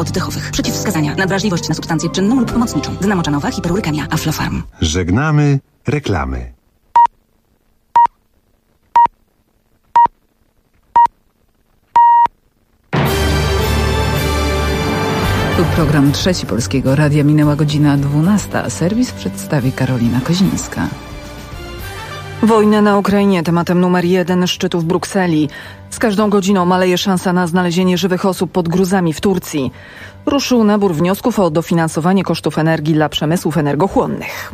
oddechowych. Przeciwwskazania: nadwrażliwość na substancję czynną lub pomocniczą. Dynamoczanowa, hiperurykemia, Aflofarm. Żegnamy reklamy. Tu program Trzeci Polskiego Radia. Minęła godzina 12, a serwis przedstawi Karolina Kozińska. Wojna na Ukrainie tematem numer 1 szczytu w Brukseli. Z każdą godziną maleje szansa na znalezienie żywych osób pod gruzami w Turcji. Ruszył nabór wniosków o dofinansowanie kosztów energii dla przemysłów energochłonnych.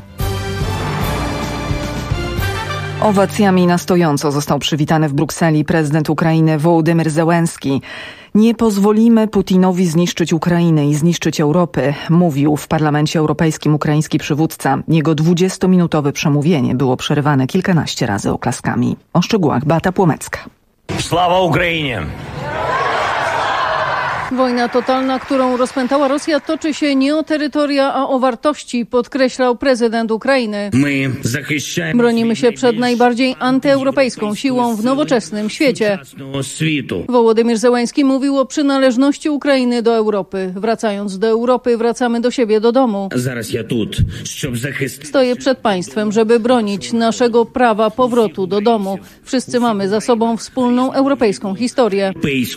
Owacjami na stojąco został przywitany w Brukseli prezydent Ukrainy Wołodymyr Zełenski. Nie pozwolimy Putinowi zniszczyć Ukrainy i zniszczyć Europy, mówił w Parlamencie Europejskim ukraiński przywódca. Jego 20-minutowe przemówienie było przerywane kilkanaście razy oklaskami. O szczegółach Beata Płomecka. Sława Ukrainie! Wojna totalna, którą rozpętała Rosja, toczy się nie o terytoria, a o wartości, podkreślał prezydent Ukrainy. Bronimy się przed najbardziej antyeuropejską siłą w nowoczesnym świecie. Wołodymyr Zełenski mówił o przynależności Ukrainy do Europy. Wracając do Europy, wracamy do siebie, do domu. Stoję przed państwem, żeby bronić naszego prawa powrotu do domu. Wszyscy mamy za sobą wspólną europejską historię.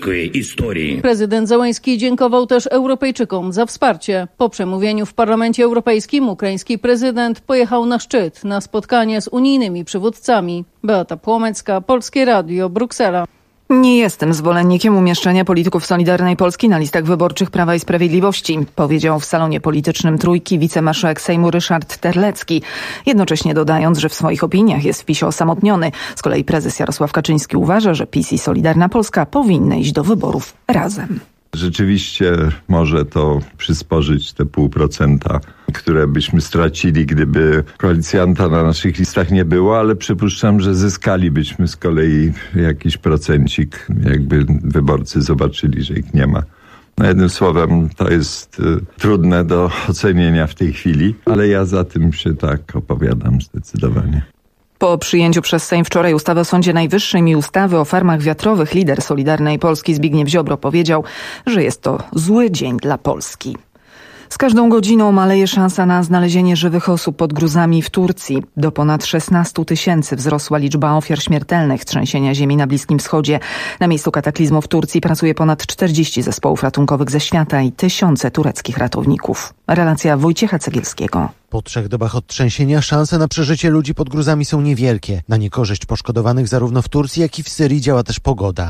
Prezydent Zełenski dziękował też Europejczykom za wsparcie. Po przemówieniu w Parlamencie Europejskim ukraiński prezydent pojechał na szczyt, na spotkanie z unijnymi przywódcami. Beata Płomecka, Polskie Radio, Bruksela. Nie jestem zwolennikiem umieszczenia polityków Solidarnej Polski na listach wyborczych Prawa i Sprawiedliwości, powiedział w salonie politycznym Trójki wicemarszałek Sejmu Ryszard Terlecki, jednocześnie dodając, że w swoich opiniach jest w PiS-ie osamotniony. Z kolei prezes Jarosław Kaczyński uważa, że PiS i Solidarna Polska powinny iść do wyborów razem. Rzeczywiście może to przysporzyć te 0,5%, które byśmy stracili, gdyby koalicjanta na naszych listach nie było, ale przypuszczam, że zyskalibyśmy z kolei jakiś procencik, jakby wyborcy zobaczyli, że ich nie ma. No jednym słowem, to jest trudne do ocenienia w tej chwili, ale ja za tym się tak opowiadam zdecydowanie. Po przyjęciu przez Sejm wczoraj ustawy o Sądzie Najwyższym i ustawy o farmach wiatrowych lider Solidarnej Polski Zbigniew Ziobro powiedział, że jest to zły dzień dla Polski. Z każdą godziną maleje szansa na znalezienie żywych osób pod gruzami w Turcji. Do ponad 16 000 wzrosła liczba ofiar śmiertelnych trzęsienia ziemi na Bliskim Wschodzie. Na miejscu kataklizmu w Turcji pracuje ponad 40 zespołów ratunkowych ze świata i tysiące tureckich ratowników. Relacja Wojciecha Cegielskiego. Po 3 dobach od trzęsienia szanse na przeżycie ludzi pod gruzami są niewielkie. Na niekorzyść poszkodowanych zarówno w Turcji, jak i w Syrii działa też pogoda.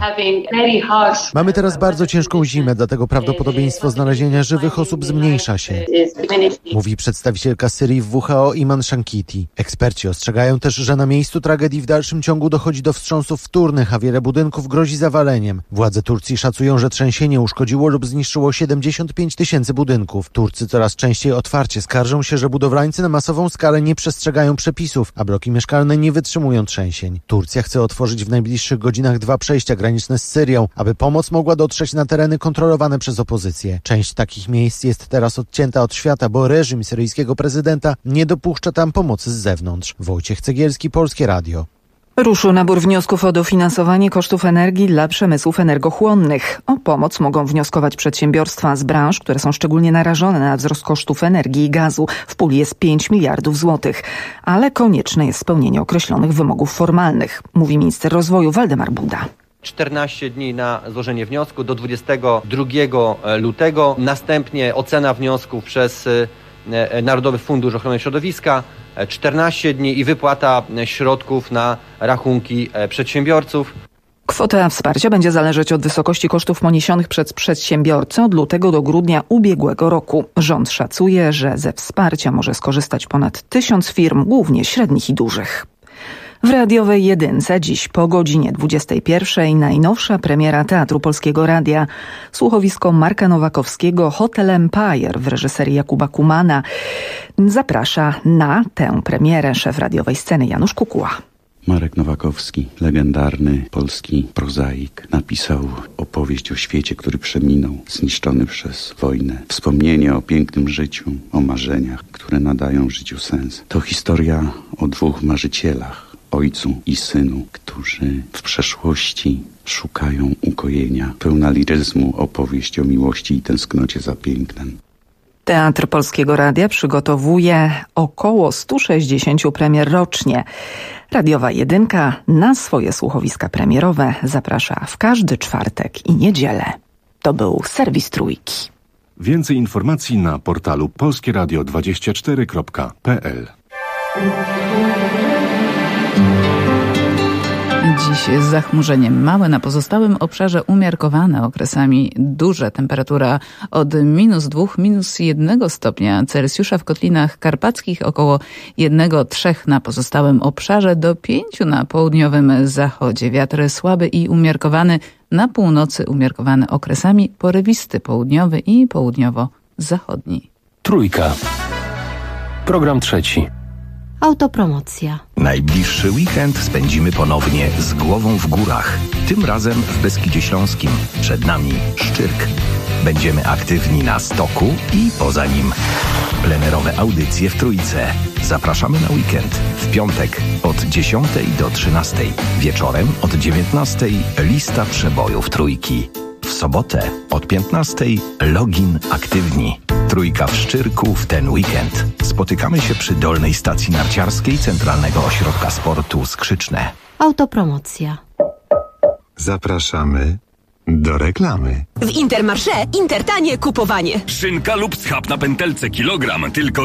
Mamy teraz bardzo ciężką zimę, dlatego prawdopodobieństwo znalezienia żywych osób zmniejsza się, mówi przedstawicielka Syrii w WHO Iman Shankiti. Eksperci ostrzegają też, że na miejscu tragedii w dalszym ciągu dochodzi do wstrząsów wtórnych, a wiele budynków grozi zawaleniem. Władze Turcji szacują, że trzęsienie uszkodziło lub zniszczyło 75 000 budynków. Turcy coraz częściej otwarcie skarżą się, że budowlańcy na masową skalę nie przestrzegają przepisów, a bloki mieszkalne nie wytrzymują trzęsień. Turcja chce otworzyć w najbliższych godzinach 2 przejścia graniczne z Syrią, aby pomoc mogła dotrzeć na tereny kontrolowane przez opozycję. Część takich miejsc jest teraz odcięta od świata, bo reżim syryjskiego prezydenta nie dopuszcza tam pomocy z zewnątrz. Wojciech Cegielski, Polskie Radio. Ruszył nabór wniosków o dofinansowanie kosztów energii dla przemysłów energochłonnych. O pomoc mogą wnioskować przedsiębiorstwa z branż, które są szczególnie narażone na wzrost kosztów energii i gazu. W puli jest 5 miliardów złotych, ale konieczne jest spełnienie określonych wymogów formalnych, mówi minister rozwoju Waldemar Buda. 14 dni na złożenie wniosku do 22 lutego. Następnie ocena wniosków przez Narodowy Fundusz Ochrony Środowiska. 14 dni i wypłata środków na rachunki przedsiębiorców. Kwota wsparcia będzie zależeć od wysokości kosztów poniesionych przez przedsiębiorcę od lutego do grudnia ubiegłego roku. Rząd szacuje, że ze wsparcia może skorzystać ponad 1000 firm, głównie średnich i dużych. W radiowej jedynce dziś po godzinie 21 najnowsza premiera Teatru Polskiego Radia. Słuchowisko Marka Nowakowskiego Hotel Empire w reżyserii Jakuba Kumana zaprasza na tę premierę szef radiowej sceny Janusz Kukuła. Marek Nowakowski, legendarny polski prozaik, napisał opowieść o świecie, który przeminął, zniszczony przez wojnę. Wspomnienie o pięknym życiu, o marzeniach, które nadają życiu sens. To historia o 2 marzycielach, ojcu i synu, którzy w przeszłości szukają ukojenia. Pełna liryzmu opowieść o miłości i tęsknocie za pięknem. Teatr Polskiego Radia przygotowuje około 160 premier rocznie. Radiowa Jedynka na swoje słuchowiska premierowe zaprasza w każdy czwartek i niedzielę. To był serwis Trójki. Więcej informacji na portalu polskieradio24.pl. Dziś z zachmurzeniem małe, na pozostałym obszarze umiarkowane, okresami duże. Temperatura od -2, -1 stopnia Celsjusza w kotlinach karpackich, około 1-3 na pozostałym obszarze, do 5 na południowym zachodzie. Wiatr słaby i umiarkowany, na północy umiarkowany okresami porywisty południowy i południowo-zachodni. Trójka. Program trzeci. Autopromocja. Najbliższy weekend spędzimy ponownie z głową w górach. Tym razem w Beskidzie Śląskim. Przed nami Szczyrk. Będziemy aktywni na stoku i poza nim. Plenerowe audycje w Trójce. Zapraszamy na weekend. W piątek od 10 do 13. Wieczorem od 19 lista przebojów Trójki. W sobotę od 15 login aktywni. Trójka w Szczyrku w ten weekend. Spotykamy się przy dolnej stacji narciarskiej Centralnego Ośrodka Sportu Skrzyczne. Autopromocja. Zapraszamy do reklamy. W Intermarché intertanie kupowanie. Szynka lub schab na pętelce kilogram tylko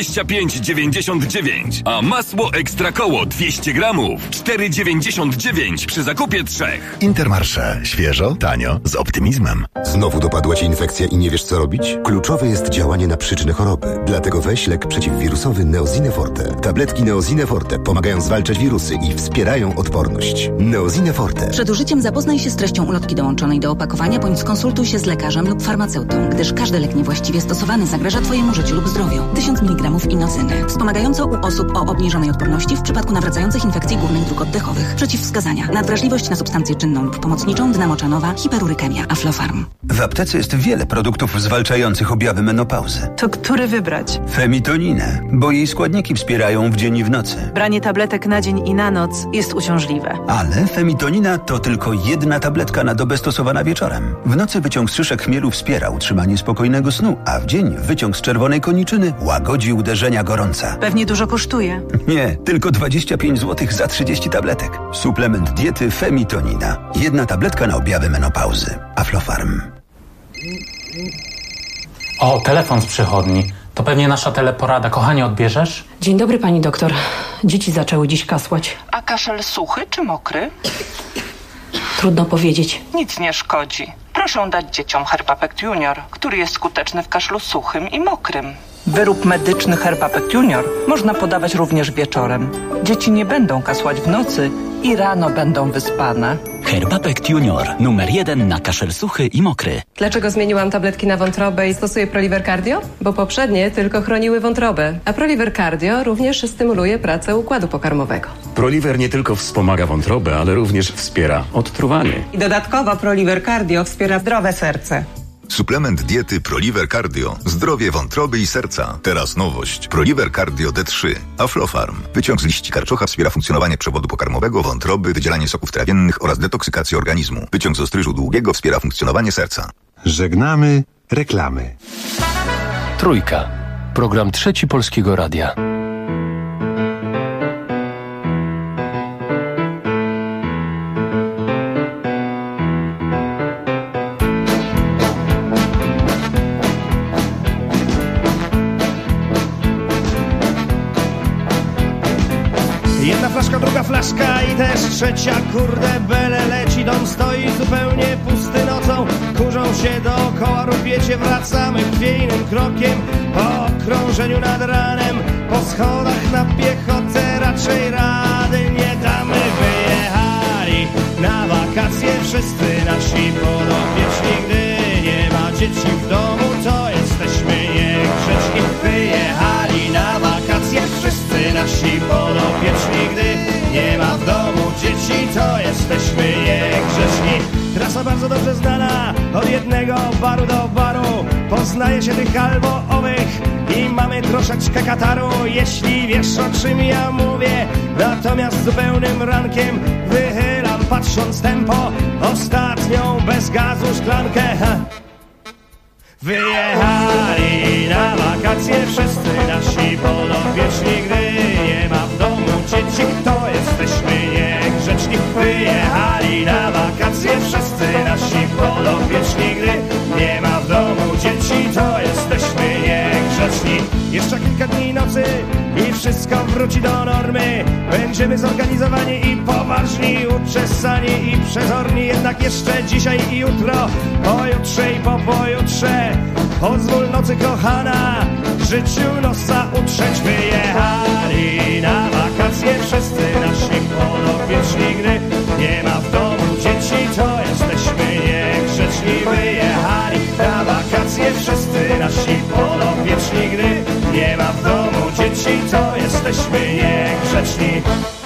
25,99. A masło ekstra koło 200 gramów 4,99 przy zakupie 3. Intermarché. Świeżo, tanio, z optymizmem. Znowu dopadła Cię infekcja i nie wiesz co robić? Kluczowe jest działanie na przyczynę choroby. Dlatego weź lek przeciwwirusowy Neosine Forte. Tabletki Neosine Forte pomagają zwalczać wirusy i wspierają odporność. Neosine Forte. Przed użyciem zapoznaj się z treścią ulotki dołączonej do opakowania, bądź skonsultuj się z lekarzem lub farmaceutą, gdyż każdy lek niewłaściwie stosowany zagraża Twojemu życiu lub zdrowiu. 1000 mg inocyny. Wspomagająco u osób o obniżonej odporności w przypadku nawracających infekcji górnych dróg oddechowych. Przeciwwskazania. Nadwrażliwość na substancję czynną lub pomocniczą, dynamo-czanowa, hiperurykemia, Aflofarm. W aptece jest wiele produktów zwalczających objawy menopauzy. To który wybrać? Femitoninę, bo jej składniki wspierają w dzień i w nocy. Branie tabletek na dzień i na noc jest uciążliwe. Ale femitonina to tylko jedna tabletka na dobę stosowana wieczorem. W nocy wyciąg z szyszek chmielu wspiera utrzymanie spokojnego snu, a w dzień wyciąg z czerwonej koniczyny łagodzi uderzenia gorąca. Pewnie dużo kosztuje. Nie, tylko 25 zł za 30 tabletek. Suplement diety Femitonina. Jedna tabletka na objawy menopauzy. Aflofarm. O, telefon z przychodni. To pewnie nasza teleporada. Kochanie, odbierzesz? Dzień dobry, pani doktor. Dzieci zaczęły dziś kasłać. A kaszel suchy czy mokry? Trudno powiedzieć. Nic nie szkodzi. Proszę dać dzieciom Herbapect Junior, który jest skuteczny w kaszlu suchym i mokrym. Wyrób medyczny Herbapect Junior można podawać również wieczorem. Dzieci nie będą kasłać w nocy i rano będą wyspane. Herbapect Junior. Numer 1 na kaszel suchy i mokry. Dlaczego zmieniłam tabletki na wątrobę i stosuję Proliver Cardio? Bo poprzednie tylko chroniły wątrobę, a Proliver Cardio również stymuluje pracę układu pokarmowego. Proliver nie tylko wspomaga wątrobę, ale również wspiera odtruwanie. I dodatkowo Proliver Cardio wspiera zdrowe serce. Suplement diety Proliver Cardio. Zdrowie wątroby i serca. Teraz nowość. Proliver Cardio D3. Aflofarm. Wyciąg z liści karczocha wspiera funkcjonowanie przewodu pokarmowego, wątroby, wydzielanie soków trawiennych oraz detoksykację organizmu. Wyciąg z ostryżu długiego wspiera funkcjonowanie serca. Żegnamy reklamy. Trójka. Program trzeci Polskiego Radia. Jedna flaszka, druga flaszka i też trzecia, kurde bele leci, dom stoi zupełnie pusty nocą, kurzą się dookoła, rupiecie, wracamy chwiejnym krokiem, po okrążeniu nad ranem, po schodach na piechotę raczej rady nie damy. Wyjechali na wakacje wszyscy nasi podopieczni, gdy nie ma dzieci w domu, to jesteśmy niegrzeczni. Wyjechali na wakacje wszyscy nasi podopieczni, gdy nie ma w domu dzieci, to jesteśmy niegrzeczni. Trasa bardzo dobrze znana, od jednego baru do baru, poznaje się tych albo owych, i mamy troszeczkę kataru, jeśli wiesz, o czym ja mówię. Natomiast zupełnym rankiem wychylam, patrząc tempo, ostatnią bez gazu szklankę. Wyjechali na wakacje wszyscy nasi podopieczni, gdy nie ma w domu dzieci, to jesteśmy niegrzeczni. Wyjechali na wakacje wszyscy nasi podopieczni, gdy nie ma w domu dzieci, to jesteśmy niegrzeczni. Jeszcze kilka dni nocy i wszystko wróci do normy. Będziemy zorganizowani i poważni, uczesani i przezorni. Jednak jeszcze dzisiaj i jutro, pojutrze i po pojutrze, pozwól nocy kochana życiu nosa utrzeć. Wyjechali na wakacje wszyscy nasi podopieczni, gdy nie ma w domu dzieci, to jesteśmy niegrzeczni. Wyjechali na wakacje wszyscy nasi podopieczni, gdy nie ma w domu dzieci, to jesteśmy niegrzeczni.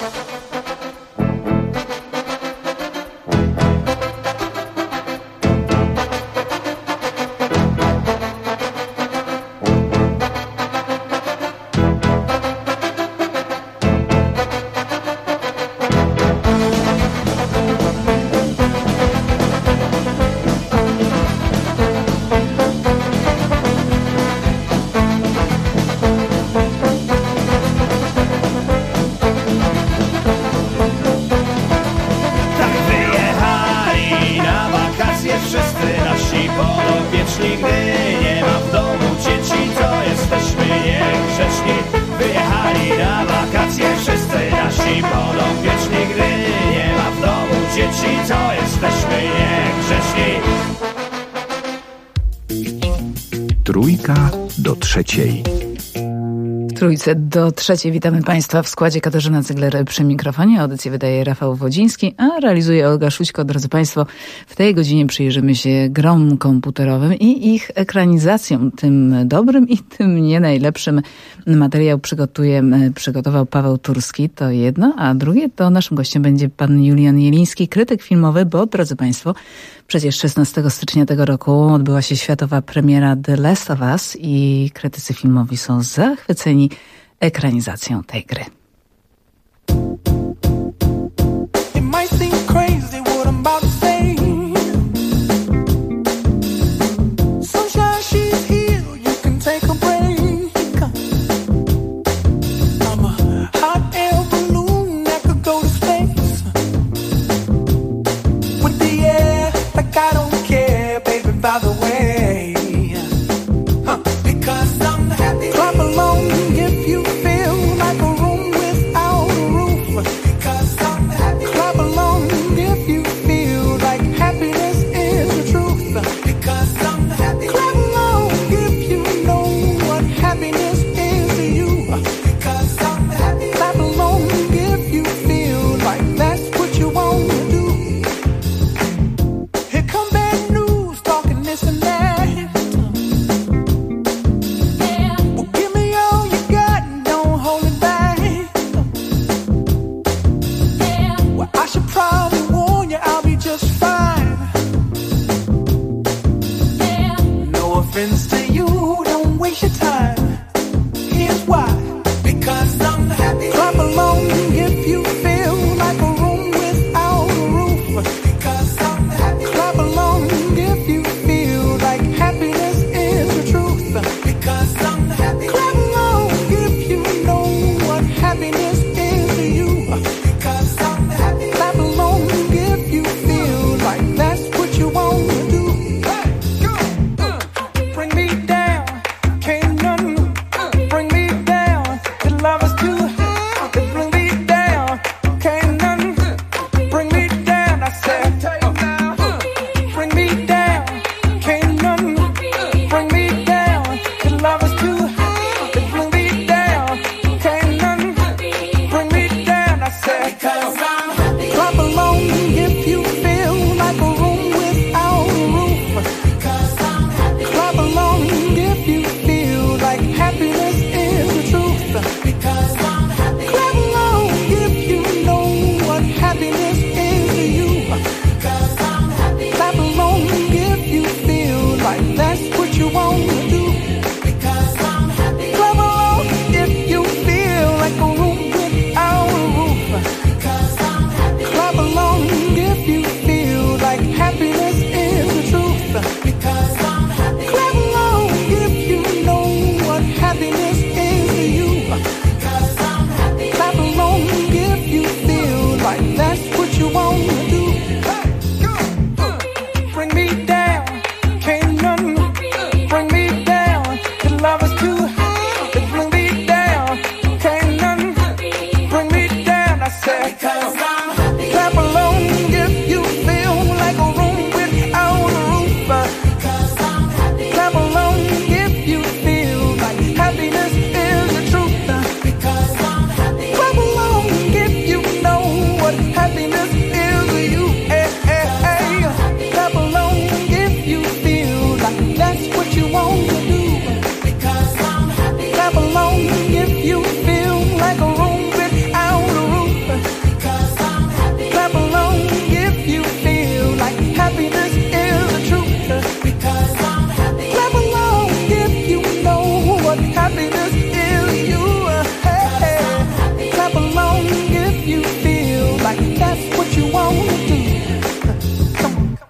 Trójka do trzeciej. W Trójce do trzeciej witamy Państwa w składzie. Katarzyna Cygler przy mikrofonie. Audycję wydaje Rafał Wodziński, a realizuje Olga Szućko. Drodzy Państwo, w tej godzinie przyjrzymy się grom komputerowym i ich ekranizacjom. Tym dobrym i tym nie najlepszym. Materiał przygotował Paweł Turski, to jedno, a drugie to naszym gościem będzie pan Julian Jeliński, krytyk filmowy, bo drodzy Państwo, przecież 16 stycznia tego roku odbyła się światowa premiera The Last of Us i krytycy filmowi są zachwyceni ekranizacją tej gry. Bring me down.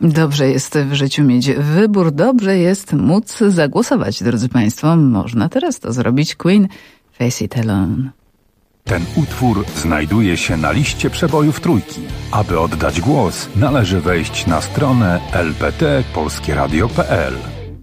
Dobrze jest w życiu mieć wybór, dobrze jest móc zagłosować, drodzy Państwo. Można teraz to zrobić. Queen, Face It Alone. Ten utwór znajduje się na liście przebojów Trójki. Aby oddać głos, należy wejść na stronę lpt.polskieradio.pl.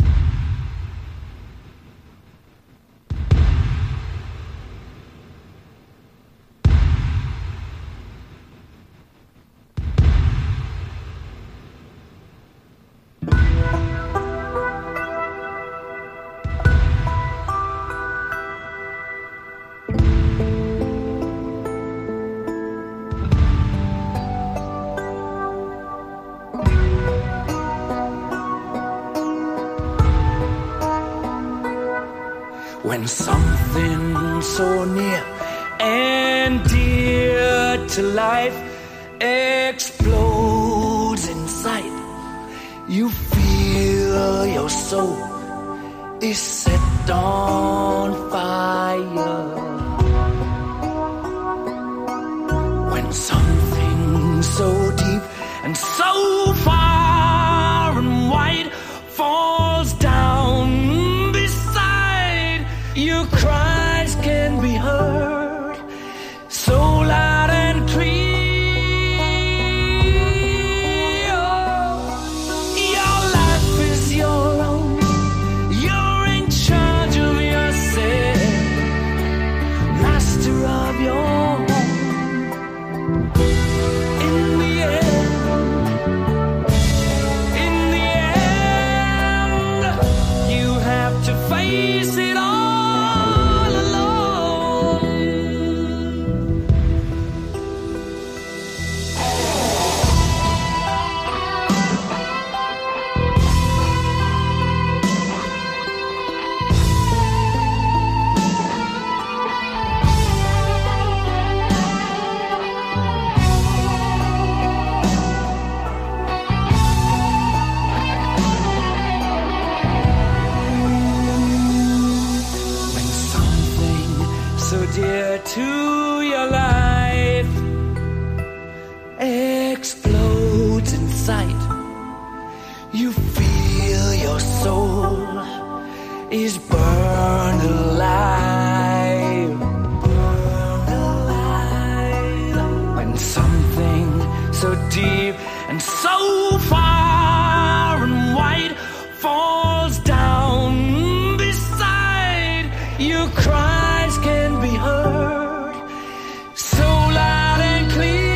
When something so near and dear to life explodes inside, you feel your soul is set on fire. When something so deep and so far and wide falls down, your cries can be heard so loud and clear. Your life is your own. You're in charge of yourself, master of your home. In the end, you have to face it all. Dear to your life explodes inside, you feel your soul is burned alive, burned alive. When something so deep and so far and wide falls down beside you, cries can be heard so loud and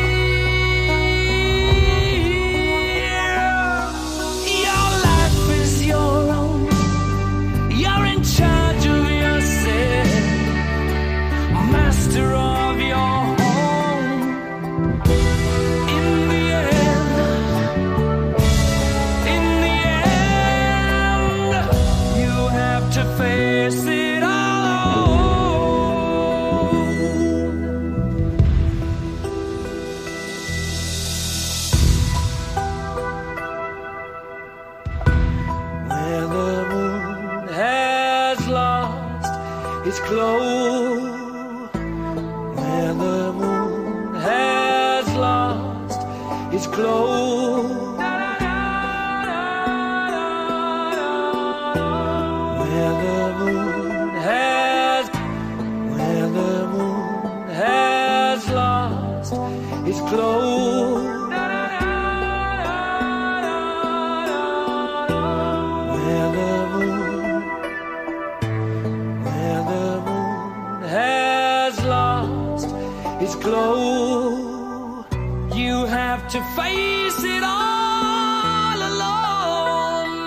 clear. Your life is your own. You're in charge of yourself, master of your home. In the end, you have to face it all. Its glow, where the moon has lost its glow, where the moon has lost its glow, where the moon has lost its glow, you have to face it all alone.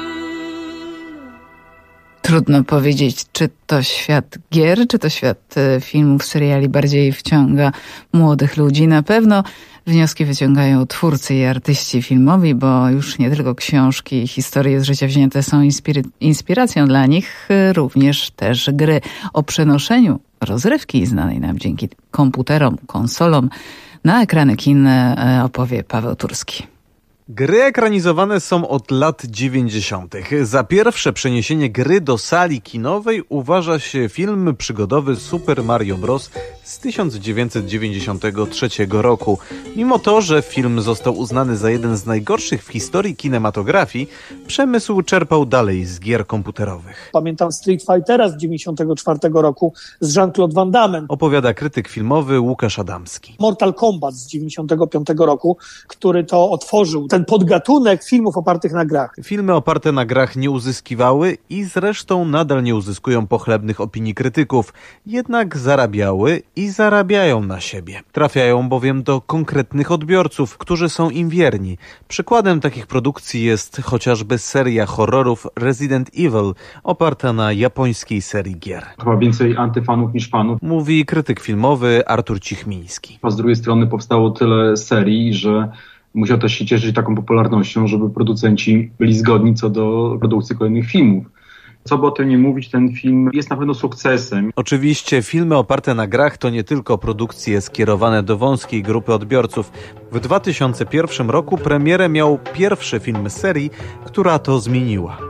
Trudno powiedzieć, czy to świat gier, czy to świat filmów, seriali bardziej wciąga młodych ludzi. Na pewno wnioski wyciągają twórcy i artyści filmowi, bo już nie tylko książki i historie z życia wzięte są inspiracją dla nich, również też gry. O przenoszeniu rozrywki znanej nam dzięki komputerom, konsolom na ekrany kin opowie Paweł Turski. Gry ekranizowane są od lat 90. Za pierwsze przeniesienie gry do sali kinowej uważa się film przygodowy Super Mario Bros. z 1993 roku. Mimo to, że film został uznany za jeden z najgorszych w historii kinematografii, przemysł czerpał dalej z gier komputerowych. Pamiętam Street Fightera z 1994 roku z Jean-Claude Van Damme. Opowiada krytyk filmowy Łukasz Adamski. Mortal Kombat z 1995 roku, który to otworzył ten podgatunek filmów opartych na grach. Filmy oparte na grach nie uzyskiwały i zresztą nadal nie uzyskują pochlebnych opinii krytyków, jednak zarabiały i zarabiają na siebie. Trafiają bowiem do konkretnych odbiorców, którzy są im wierni. Przykładem takich produkcji jest chociażby seria horrorów Resident Evil, oparta na japońskiej serii gier. Chyba więcej antyfanów niż fanów. Mówi krytyk filmowy Artur Cichmiński. A z drugiej strony powstało tyle serii, że musiał też się cieszyć taką popularnością, żeby producenci byli zgodni co do produkcji kolejnych filmów. Co by o tym nie mówić, ten film jest na pewno sukcesem. Oczywiście filmy oparte na grach to nie tylko produkcje skierowane do wąskiej grupy odbiorców. W 2001 roku premierę miał pierwszy film z serii, która to zmieniła.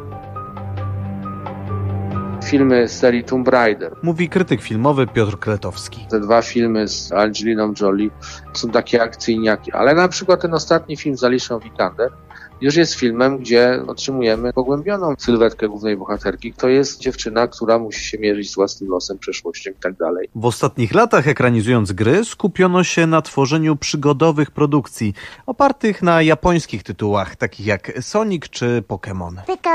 Filmy z serii Tomb Raider. Mówi krytyk filmowy Piotr Kretowski. Te dwa filmy z Angeliną Jolie są takie akcyjniaki, ale na przykład ten ostatni film z Alicją Vikander już jest filmem, gdzie otrzymujemy pogłębioną sylwetkę głównej bohaterki. To jest dziewczyna, która musi się mierzyć z własnym losem, przeszłością i tak dalej. W ostatnich latach, ekranizując gry, skupiono się na tworzeniu przygodowych produkcji opartych na japońskich tytułach, takich jak Sonic czy Pokémon.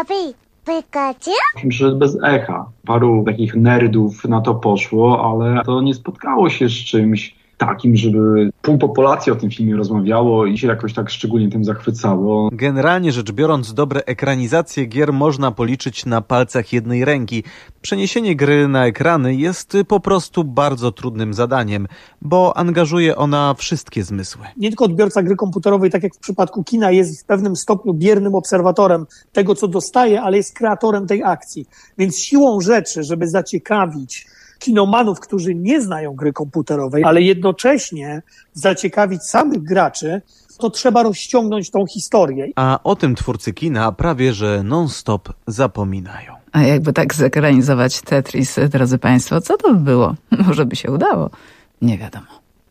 Że bez echa. Paru takich nerdów na to poszło, ale to nie spotkało się z czymś takim, żeby pół populacji o tym filmie rozmawiało i się jakoś tak szczególnie tym zachwycało. Generalnie rzecz biorąc, dobre ekranizacje gier można policzyć na palcach jednej ręki. Przeniesienie gry na ekrany jest po prostu bardzo trudnym zadaniem, bo angażuje ona wszystkie zmysły. Nie tylko odbiorca gry komputerowej, tak jak w przypadku kina, jest w pewnym stopniu biernym obserwatorem tego, co dostaje, ale jest kreatorem tej akcji. Więc siłą rzeczy, żeby zaciekawić kinomanów, którzy nie znają gry komputerowej, ale jednocześnie zaciekawić samych graczy, to trzeba rozciągnąć tą historię. A o tym twórcy kina prawie że non-stop zapominają. A jakby tak zekranizować Tetris, drodzy Państwo, co to by było? Może by się udało? Nie wiadomo.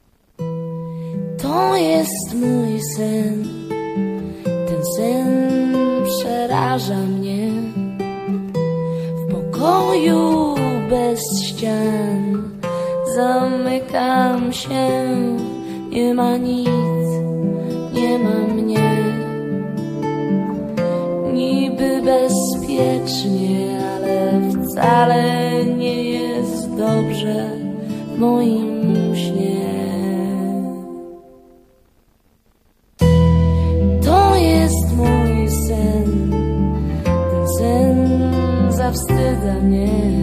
To jest mój sen. Ten sen przeraża mnie. W pokoju bez ścian zamykam się. Nie ma nic, nie ma mnie. Niby bezpiecznie, ale wcale nie jest dobrze w moim śnie. To jest mój sen. Ten sen zawstydza mnie.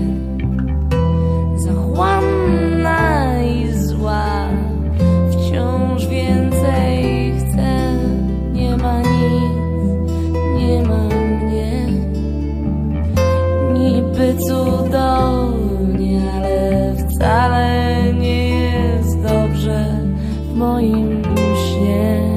Zachłanna i zła. Wciąż więcej chcę. Nie ma nic, nie ma mnie. Niby cudownie, ale wcale nie jest dobrze w moim śnie.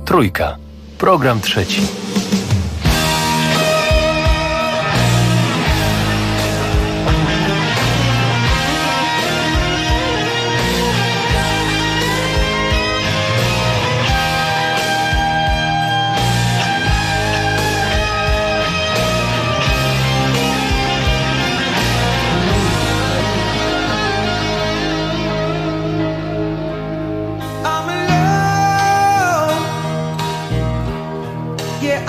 Trójka. Program trzeci. Yeah,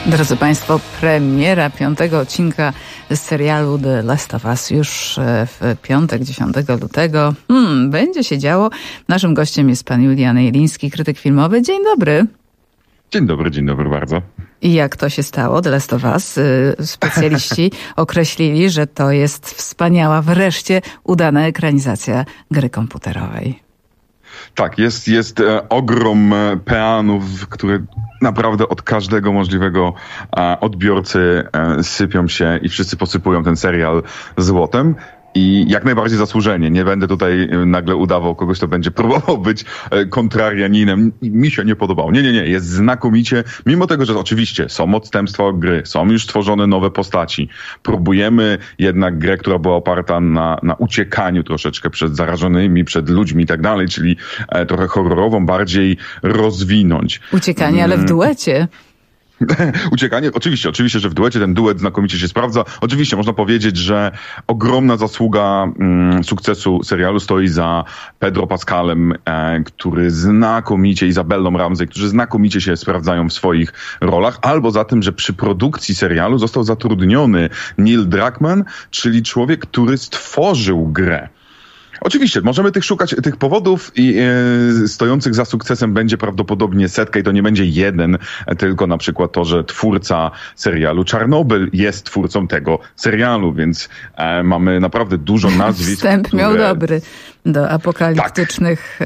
Drodzy Państwo, premiera 5. odcinka z serialu The Last of Us już w piątek, 10 lutego. Będzie się działo. Naszym gościem jest pan Julian Jeliński, krytyk filmowy. Dzień dobry. Dzień dobry bardzo. I jak to się stało? The Last of Us. Specjaliści określili, że to jest wspaniała, wreszcie udana ekranizacja gry komputerowej. Tak, jest ogrom peanów, które naprawdę od każdego możliwego odbiorcy sypią się i wszyscy posypują ten serial złotem. I jak najbardziej zasłużenie. Nie będę tutaj nagle udawał kogoś, kto będzie próbował być kontrarianinem. Mi się nie podobało. Nie. Jest znakomicie. Mimo tego, że oczywiście są odstępstwa od gry, są już tworzone nowe postaci. Próbujemy jednak grę, która była oparta na uciekaniu troszeczkę przed zarażonymi, przed ludźmi i tak dalej, czyli trochę horrorową, bardziej rozwinąć. Uciekanie, ale w duecie. Uciekanie, oczywiście, że w duecie ten duet znakomicie się sprawdza. Oczywiście można powiedzieć, że ogromna zasługa sukcesu serialu stoi za Pedro Pascalem, który znakomicie, Izabellą Ramsey, którzy znakomicie się sprawdzają w swoich rolach, albo za tym, że przy produkcji serialu został zatrudniony Neil Druckmann, czyli człowiek, który stworzył grę. Oczywiście, możemy szukać tych powodów i stojących za sukcesem będzie prawdopodobnie setka i to nie będzie jeden, tylko na przykład to, że twórca serialu Czarnobyl jest twórcą tego serialu, więc mamy naprawdę dużo nazwisk. Wstęp miał dobry do apokaliptycznych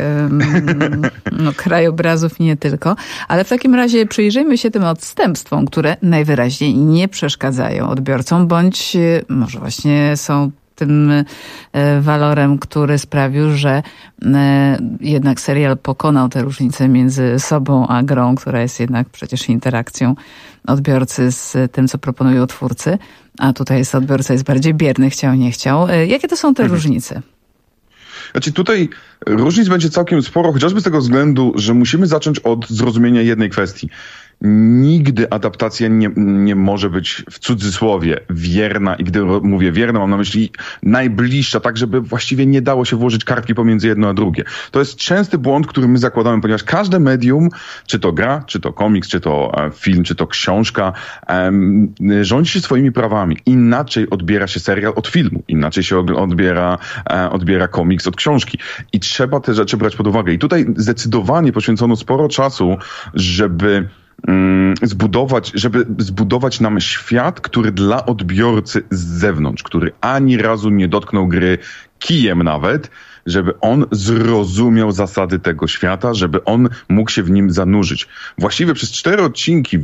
krajobrazów, nie tylko. Ale w takim razie przyjrzyjmy się tym odstępstwom, które najwyraźniej nie przeszkadzają odbiorcom, bądź może właśnie są tym walorem, który sprawił, że jednak serial pokonał te różnice między sobą a grą, która jest jednak przecież interakcją odbiorcy z tym, co proponują twórcy, a tutaj odbiorca jest bardziej bierny, chciał, nie chciał. Jakie to są te różnice? Znaczy tutaj różnic będzie całkiem sporo, chociażby z tego względu, że musimy zacząć od zrozumienia jednej kwestii. Nigdy adaptacja nie może być w cudzysłowie wierna i gdy mówię wierna, mam na myśli najbliższa, tak żeby właściwie nie dało się włożyć kartki pomiędzy jedno a drugie. To jest częsty błąd, który my zakładamy, ponieważ każde medium, czy to gra, czy to komiks, czy to film, czy to książka, rządzi się swoimi prawami. Inaczej odbiera się serial od filmu, inaczej się odbiera komiks od książki. I trzeba te rzeczy brać pod uwagę. I tutaj zdecydowanie poświęcono sporo czasu, żeby zbudować nam świat, który dla odbiorcy z zewnątrz, który ani razu nie dotknął gry kijem nawet, żeby on zrozumiał zasady tego świata, żeby on mógł się w nim zanurzyć. Właściwie przez 4 odcinki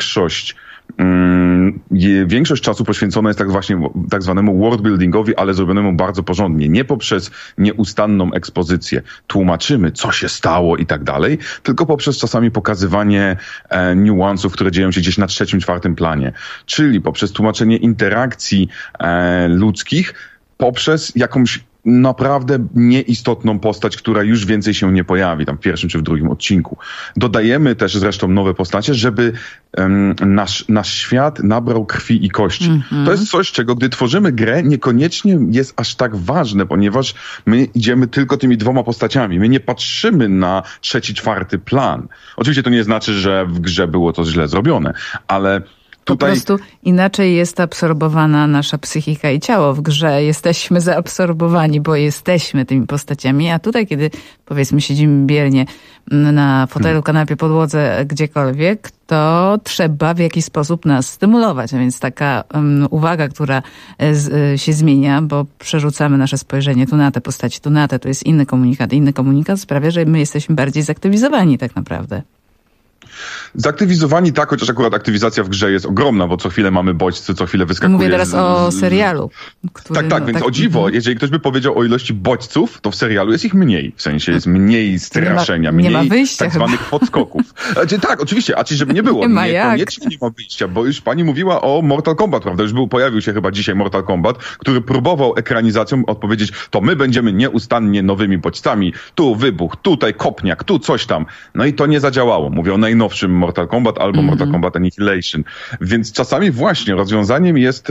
większość czasu poświęcona jest tak zwanemu worldbuildingowi, ale zrobionemu bardzo porządnie. Nie poprzez nieustanną ekspozycję. Tłumaczymy, co się stało i tak dalej, tylko poprzez czasami pokazywanie niuansów, które dzieją się gdzieś na 3., 4. planie. Czyli poprzez tłumaczenie interakcji ludzkich, poprzez jakąś naprawdę nieistotną postać, która już więcej się nie pojawi tam w 1. czy w 2. odcinku. Dodajemy też zresztą nowe postacie, żeby nasz świat nabrał krwi i kości. To jest coś, czego gdy tworzymy grę, niekoniecznie jest aż tak ważne, ponieważ my idziemy tylko tymi 2 postaciami. My nie patrzymy na 3., 4. plan. Oczywiście to nie znaczy, że w grze było to źle zrobione, ale tutaj... Po prostu inaczej jest absorbowana nasza psychika i ciało. W grze jesteśmy zaabsorbowani, bo jesteśmy tymi postaciami, a tutaj, kiedy powiedzmy siedzimy biernie na fotelu, kanapie, podłodze, gdziekolwiek, to trzeba w jakiś sposób nas stymulować. A więc taka uwaga, która się zmienia, bo przerzucamy nasze spojrzenie tu na te postaci, tu na te, to jest inny komunikat sprawia, że my jesteśmy bardziej zaktywizowani tak naprawdę. Zaktywizowani tak, chociaż akurat aktywizacja w grze jest ogromna, bo co chwilę mamy bodźce, co chwilę wyskakuje. Mówię teraz o serialu. Który, tak, więc o dziwo, jeżeli ktoś by powiedział o ilości bodźców, to w serialu jest ich mniej. W sensie jest mniej straszenia, mniej tak zwanych podskoków. Tak, oczywiście, a czy żeby nie było. Koniecznie nie ma wyjścia, bo już pani mówiła o Mortal Kombat, prawda? Już pojawił się chyba dzisiaj Mortal Kombat, który próbował ekranizacją odpowiedzieć, to my będziemy nieustannie nowymi bodźcami. Tu wybuch, tutaj kopniak, tu coś tam. No i to nie zadziałało. Mówię o najnowszym Mortal Kombat albo Mortal Kombat Annihilation. Więc czasami właśnie rozwiązaniem jest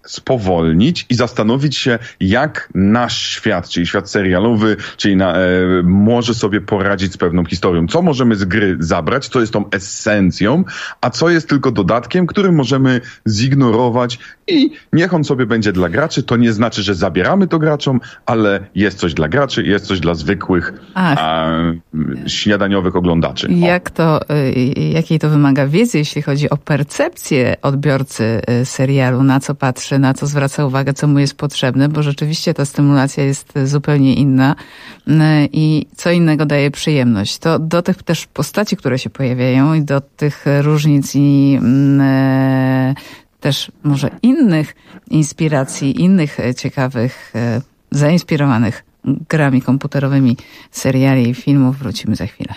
spowolnić i zastanowić się, jak nasz świat, czyli świat serialowy, czyli może sobie poradzić z pewną historią. Co możemy z gry zabrać, co jest tą esencją, a co jest tylko dodatkiem, który możemy zignorować i niech on sobie będzie dla graczy. To nie znaczy, że zabieramy to graczom, ale jest coś dla graczy, jest coś dla zwykłych śniadaniowych oglądaczy. Jakiej to wymaga wiedzy, jeśli chodzi o percepcję odbiorcy serialu, na co patrzy, na co zwraca uwagę, co mu jest potrzebne, bo rzeczywiście ta stymulacja jest zupełnie inna i co innego daje przyjemność. To do tych też postaci, które się pojawiają i do tych różnic i też może innych inspiracji, innych ciekawych, zainspirowanych grami komputerowymi seriali i filmów wrócimy za chwilę.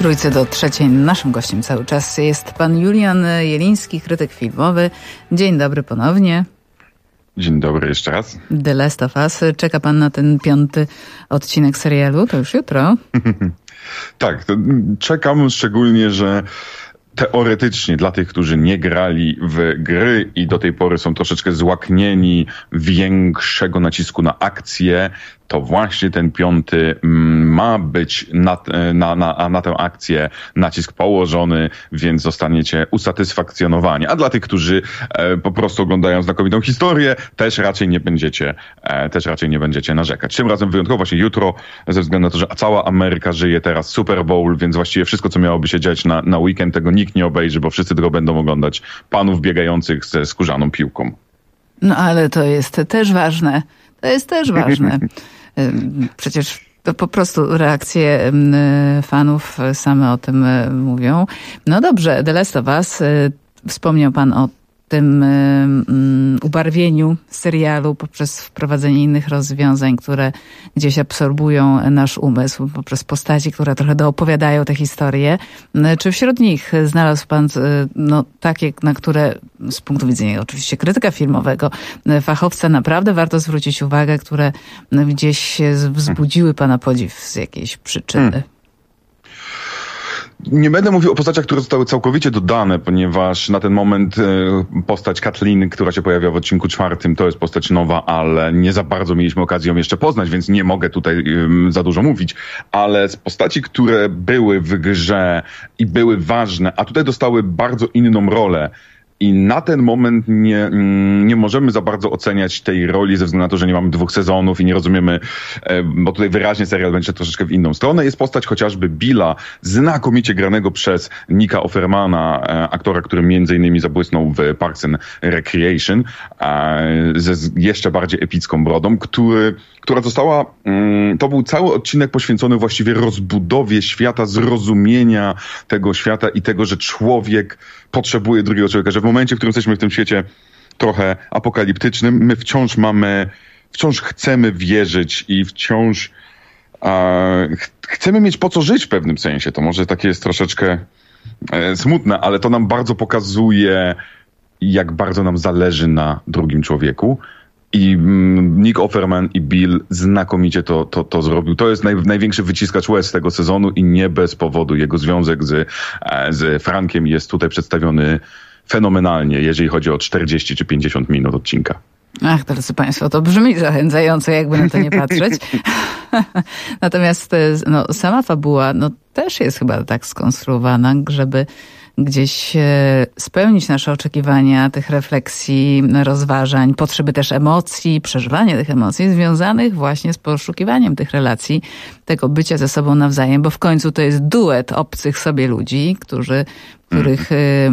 Trójcy do trzeciej. Naszym gościem cały czas jest pan Julian Jeliński, krytyk filmowy. Dzień dobry ponownie. Dzień dobry jeszcze raz. The Last of Us. Czeka pan na ten 5. odcinek serialu? To już jutro. Tak, to czekam szczególnie, że teoretycznie dla tych, którzy nie grali w gry i do tej pory są troszeczkę złaknieni większego nacisku na akcję, to właśnie ten 5. ma być na tę akcję nacisk położony, więc zostaniecie usatysfakcjonowani. A dla tych, którzy po prostu oglądają znakomitą historię, też raczej nie będziecie narzekać. Tym razem wyjątkowo właśnie jutro, ze względu na to, że cała Ameryka żyje teraz Super Bowl, więc właściwie wszystko, co miałoby się dziać na weekend, tego nikt nie obejrzy, bo wszyscy tylko będą oglądać panów biegających ze skórzaną piłką. No ale to jest też ważne. Przecież to po prostu reakcje fanów same o tym mówią. No dobrze, The Last of Us. Wspomniał pan o tym ubarwieniu serialu poprzez wprowadzenie innych rozwiązań, które gdzieś absorbują nasz umysł, poprzez postaci, które trochę doopowiadają tę historię. Czy wśród nich znalazł pan takie, na które z punktu widzenia oczywiście krytyka filmowego, fachowca, naprawdę warto zwrócić uwagę, które gdzieś wzbudziły pana podziw z jakiejś przyczyny? Nie będę mówił o postaciach, które zostały całkowicie dodane, ponieważ na ten moment postać Kathleen, która się pojawia w odcinku 4, to jest postać nowa, ale nie za bardzo mieliśmy okazję ją jeszcze poznać, więc nie mogę tutaj za dużo mówić. Ale z postaci, które były w grze i były ważne, a tutaj dostały bardzo inną rolę, i na ten moment nie możemy za bardzo oceniać tej roli ze względu na to, że nie mamy 2 sezonów i nie rozumiemy, bo tutaj wyraźnie serial będzie troszeczkę w inną stronę. Jest postać chociażby Billa, znakomicie granego przez Nicka Offermana, aktora, który między innymi zabłysnął w Parks and Recreation, ze jeszcze bardziej epicką brodą, która została, to był cały odcinek poświęcony właściwie rozbudowie świata, zrozumienia tego świata i tego, że człowiek potrzebuje drugiego człowieka, że w momencie, w którym jesteśmy w tym świecie trochę apokaliptycznym, my wciąż chcemy wierzyć i wciąż chcemy mieć po co żyć w pewnym sensie. To może takie jest troszeczkę smutne, ale to nam bardzo pokazuje, jak bardzo nam zależy na drugim człowieku. I Nick Offerman i Bill znakomicie to zrobił. To jest największy wyciskacz łez tego sezonu i nie bez powodu. Jego związek z Frankiem jest tutaj przedstawiony fenomenalnie, jeżeli chodzi o 40 czy 50 minut odcinka. Ach, drodzy państwo, to brzmi zachęcająco, jakby na to nie patrzeć. Natomiast sama fabuła też jest chyba tak skonstruowana, żeby gdzieś spełnić nasze oczekiwania, tych refleksji, rozważań, potrzeby też emocji, przeżywania tych emocji związanych właśnie z poszukiwaniem tych relacji, tego bycia ze sobą nawzajem, bo w końcu to jest duet obcych sobie ludzi, których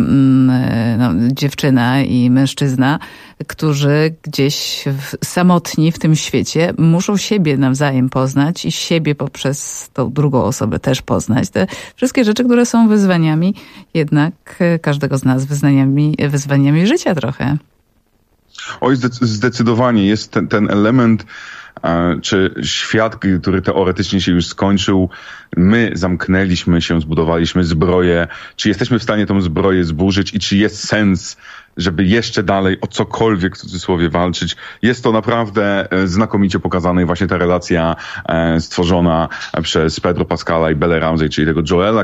dziewczyna i mężczyzna, którzy gdzieś samotni w tym świecie muszą siebie nawzajem poznać i siebie poprzez tą drugą osobę też poznać. Te wszystkie rzeczy, które są wyzwaniami jednak każdego z nas, wyzwaniami życia trochę. Oj, zdecydowanie jest ten element, czy świat, który teoretycznie się już skończył, my zamknęliśmy się, zbudowaliśmy zbroję, czy jesteśmy w stanie tą zbroję zburzyć i czy jest sens, żeby jeszcze dalej o cokolwiek w cudzysłowie walczyć. Jest to naprawdę znakomicie pokazane i właśnie ta relacja stworzona przez Pedro Pascala i Bellę Ramsey, czyli tego Joela,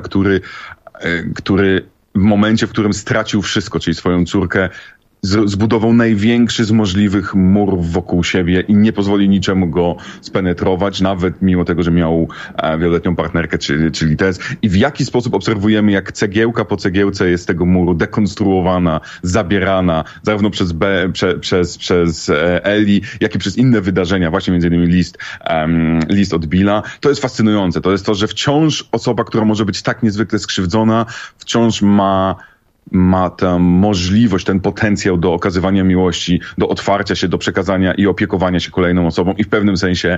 który w momencie, w którym stracił wszystko, czyli swoją córkę, zbudował największy z możliwych murów wokół siebie i nie pozwoli niczemu go spenetrować, nawet mimo tego, że miał wieloletnią partnerkę, czyli Tess. I w jaki sposób obserwujemy, jak cegiełka po cegiełce jest z tego muru dekonstruowana, zabierana, zarówno przez Ellie, jak i przez inne wydarzenia, właśnie między innymi list od Billa. To jest fascynujące. To jest to, że wciąż osoba, która może być tak niezwykle skrzywdzona, wciąż ma tę możliwość, ten potencjał do okazywania miłości, do otwarcia się, do przekazania i opiekowania się kolejną osobą i w pewnym sensie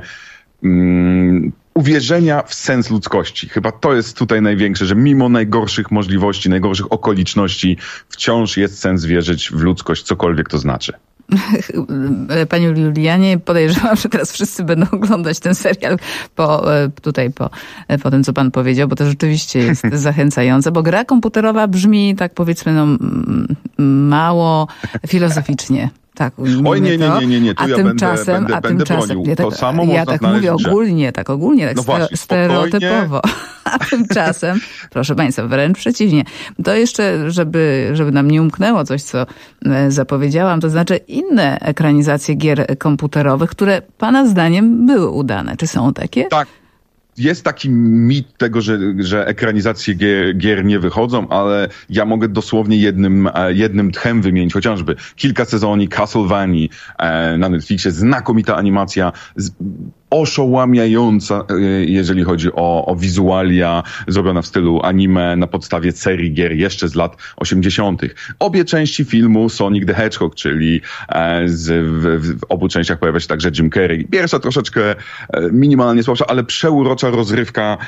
uwierzenia w sens ludzkości. Chyba to jest tutaj największe, że mimo najgorszych możliwości, najgorszych okoliczności wciąż jest sens wierzyć w ludzkość, cokolwiek to znaczy. Paniu Julianie, podejrzewam, że teraz wszyscy będą oglądać ten serial po tym, co pan powiedział, bo to rzeczywiście jest zachęcające, bo gra komputerowa brzmi, tak powiedzmy, mało filozoficznie. Tak, oj, nie, tu a ja tymczasem, będę bronił. To samo ja można tak mówię ogólnie, tak no właśnie, stereotypowo. A tymczasem, proszę państwa, wręcz przeciwnie. To jeszcze, żeby nam nie umknęło coś, co zapowiedziałam, to znaczy inne ekranizacje gier komputerowych, które pana zdaniem były udane. Czy są takie? Tak. Jest taki mit tego, że ekranizacje gier nie wychodzą, ale ja mogę dosłownie jednym tchem wymienić chociażby kilka sezonów Castlevanii na Netflixie, znakomita animacja, oszałamiająca, jeżeli chodzi o wizualia, zrobiona w stylu anime na podstawie serii gier jeszcze z lat 80. Obie części filmu Sonic the Hedgehog, czyli w obu częściach pojawia się także Jim Carrey. Pierwsza troszeczkę minimalnie słabsza, ale przeurocza rozrywka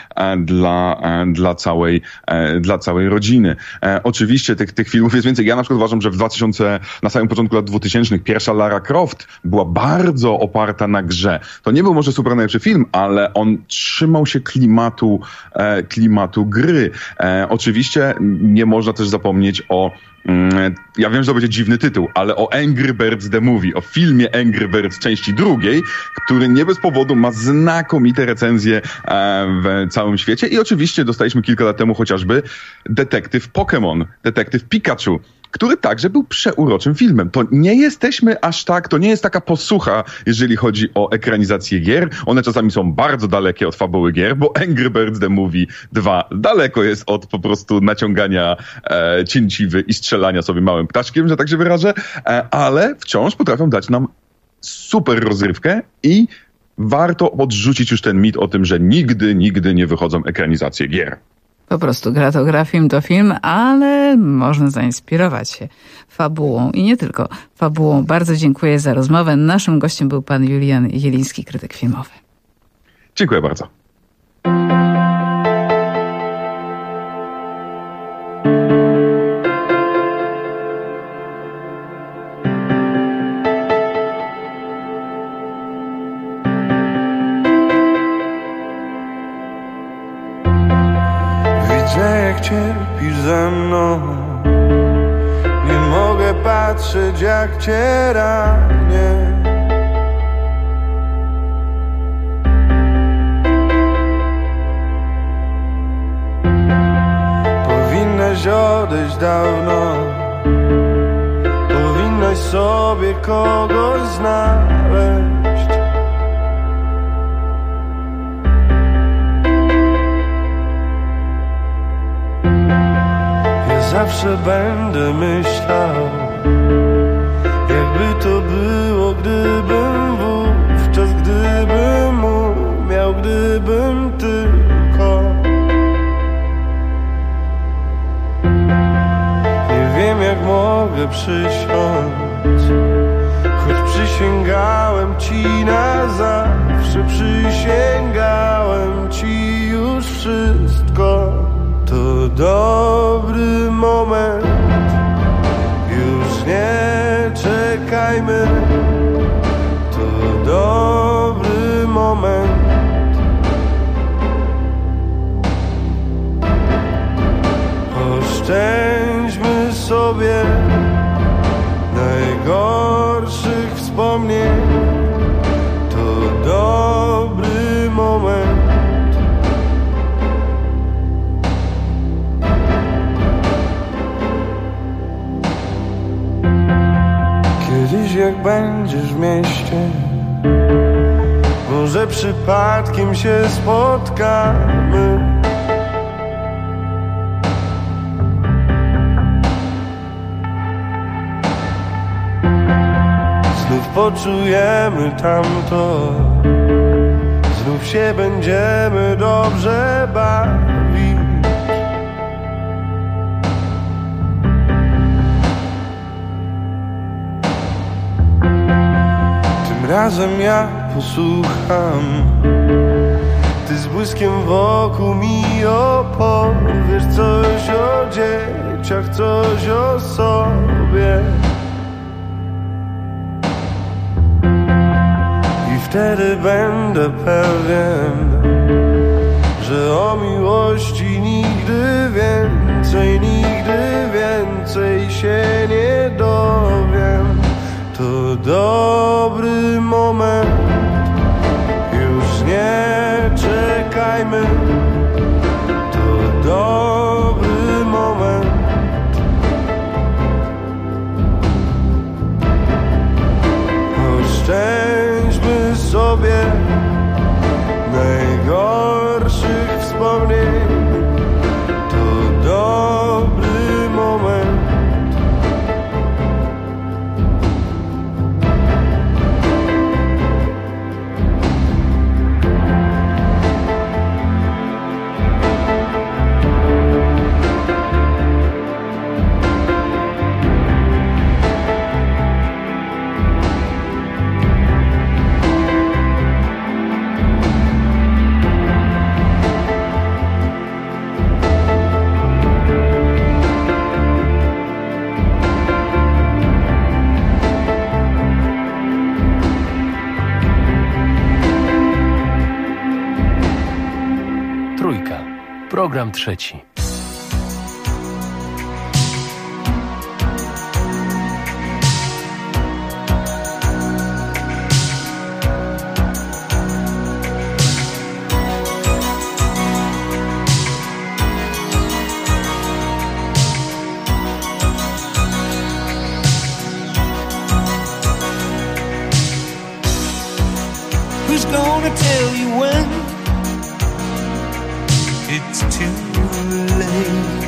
dla całej rodziny. Oczywiście tych filmów jest więcej. Ja na przykład uważam, że na samym początku lat 2000 pierwsza Lara Croft była bardzo oparta na grze. To nie był może super najlepszy film, ale on trzymał się klimatu gry. Oczywiście nie można też zapomnieć ja wiem, że to będzie dziwny tytuł, ale o Angry Birds The Movie, o filmie Angry Birds części drugiej, który nie bez powodu ma znakomite recenzje w całym świecie i oczywiście dostaliśmy kilka lat temu chociażby Detektyw Pokémon, Detektyw Pikachu, który także był przeuroczym filmem. To nie jesteśmy aż tak, to nie jest taka posłucha, jeżeli chodzi o ekranizację gier. One czasami są bardzo dalekie od fabuły gier, bo Angry Birds The Movie 2 daleko jest od po prostu naciągania cięciwy i strzelania sobie małym ptaszkiem, że tak się wyrażę, ale wciąż potrafią dać nam super rozrywkę i warto odrzucić już ten mit o tym, że nigdy nie wychodzą ekranizacje gier. Po prostu gra to gra, film to film, ale można zainspirować się fabułą i nie tylko fabułą. Bardzo dziękuję za rozmowę. Naszym gościem był pan Julian Jeliński, krytyk filmowy. Dziękuję bardzo. Jak cierpisz ze mną, nie mogę patrzeć jak cię ranię. Powinnaś odejść dawno, powinnaś sobie kogoś znaleźć. Zawsze będę myślał, jakby to było, gdybym wówczas, gdybym umiał, gdybym tylko. Nie wiem, jak mogę przysiąc, choć przysięgałem ci na zawsze, przysięgałem ci już wszystko. To dobry moment, już nie czekajmy. To dobry moment. Oszczędźmy sobie najgorszych wspomnień. To dobry moment. Kiedyś jak będziesz w mieście, może przypadkiem się spotkamy. Znów poczujemy tamto, znów się będziemy dobrze bawić. Razem ja posłucham, ty z błyskiem wokół mi opowiesz coś o dzieciach, dzieciach, coś o sobie. wtedy będę pewien, że o miłości nigdy więcej się nie dowiem. To dobry moment, już nie czekajmy. To dobry moment. Oszczędźmy sobie najgorszych wspomnień. To dobry moment. Program trzeci. Who's gonna tell you when it's too late?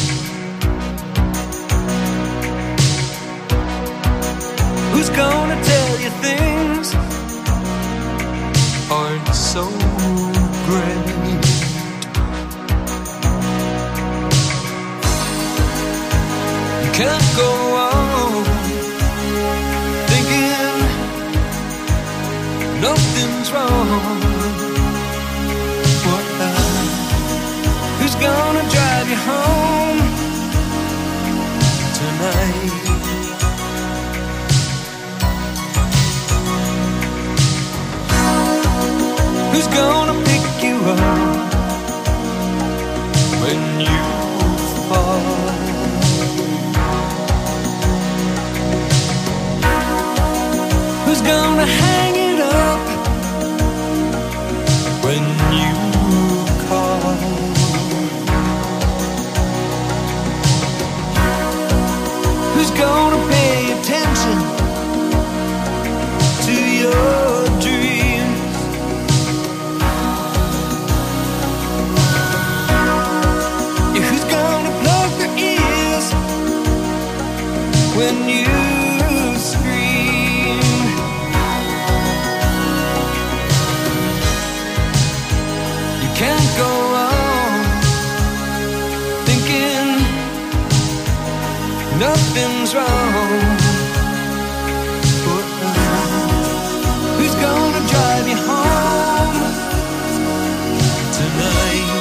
Who's gonna tell you things aren't so great? You can't go on thinking nothing's wrong. Who's gonna drive you home tonight? Who's gonna pick you up when you fall? Who's gonna hang it up when you call? Who's gonna pay attention to your dreams? Yeah, who's gonna plug their ears when you scream? You can't go on thinking nothing's wrong. Who's gonna drive you home tonight?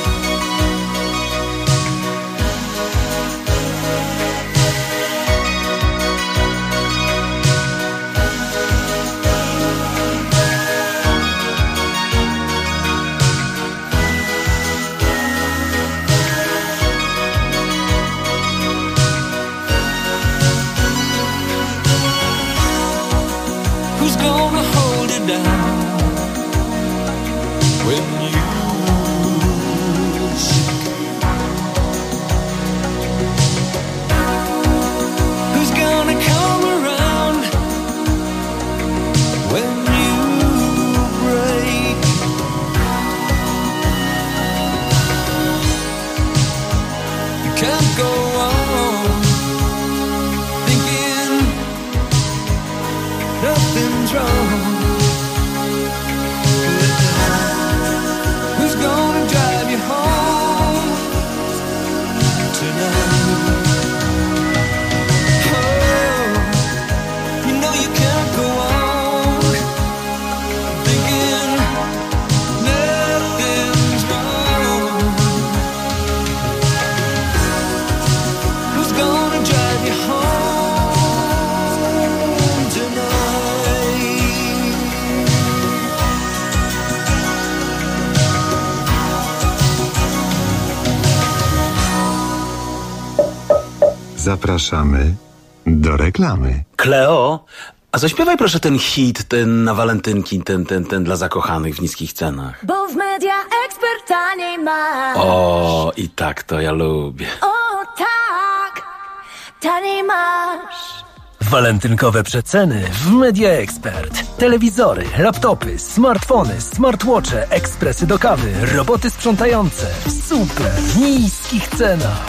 Who's gonna hold it down when you shake? Who's gonna come around when you break? You can't go on thinking nothing's wrong. Zapraszamy do reklamy. Kleo, a zaśpiewaj proszę ten hit, ten na walentynki, ten dla zakochanych w niskich cenach. Bo w Media Expert taniej masz. O, i tak to ja lubię. O tak, taniej masz. Walentynkowe przeceny w Media Expert. Telewizory, laptopy, smartfony, smartwatche, ekspresy do kawy, roboty sprzątające. W super niskich cenach.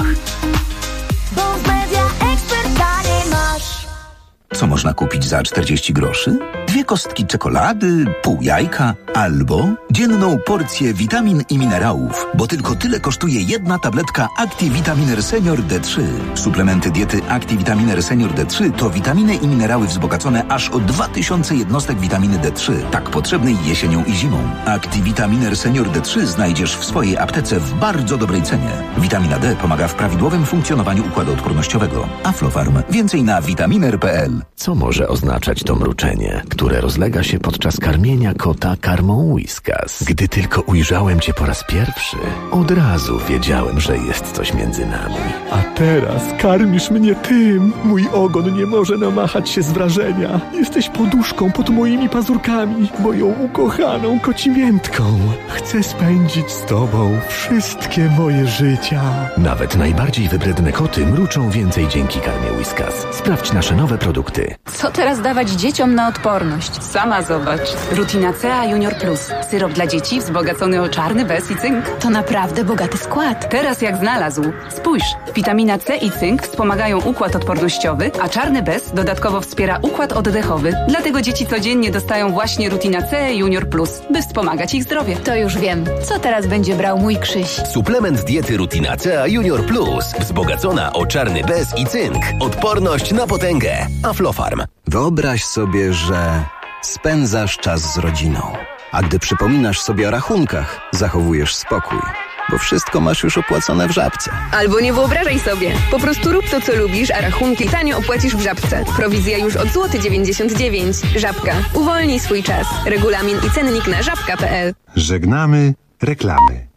Bo w Media Expert taniej masz. Co można kupić za 40 groszy? 2 kostki czekolady, pół jajka albo dzienną porcję witamin i minerałów, bo tylko tyle kosztuje jedna tabletka ActiVitaminer Senior D3. Suplementy diety ActiVitaminer Senior D3 to witaminy i minerały wzbogacone aż o 2000 jednostek witaminy D3, tak potrzebnej jesienią i zimą. ActiVitaminer Senior D3 znajdziesz w swojej aptece w bardzo dobrej cenie. Witamina D pomaga w prawidłowym funkcjonowaniu układu odpornościowego. Aflofarm. Więcej na vitaminer.pl. Co może oznaczać to mruczenie, które rozlega się podczas karmienia kota karmą Whiskas? Gdy tylko ujrzałem cię po raz pierwszy, od razu wiedziałem, że jest coś między nami. A teraz karmisz mnie tym. Mój ogon nie może namachać się z wrażenia. Jesteś poduszką pod moimi pazurkami, moją ukochaną kocimiętką. Chcę spędzić z tobą wszystkie moje życia. Nawet najbardziej wybredne koty mruczą więcej dzięki karmie Whiskas. Sprawdź nasze nowe produkty. Co teraz dawać dzieciom na odporność? Sama zobacz. Rutina C Junior Plus. Syrop dla dzieci wzbogacony o czarny bez i cynk. To naprawdę bogaty skład. Teraz jak znalazł. Spójrz, witamina C i cynk wspomagają układ odpornościowy, a czarny bez dodatkowo wspiera układ oddechowy. Dlatego dzieci codziennie dostają właśnie Rutina C Junior Plus, by wspomagać ich zdrowie. To już wiem. Co teraz będzie brał mój Krzyś? Suplement diety Rutina C Junior Plus. Wzbogacona o czarny bez i cynk. Odporność na potęgę. Aflofarm. Wyobraź sobie, że spędzasz czas z rodziną, a gdy przypominasz sobie o rachunkach, zachowujesz spokój, bo wszystko masz już opłacone w Żabce. Albo nie wyobrażaj sobie. Po prostu rób to, co lubisz, a rachunki tanio opłacisz w Żabce. Prowizja już od złoty 99 zł. Żabka. Uwolnij swój czas. Regulamin i cennik na żabka.pl. Żegnamy reklamy.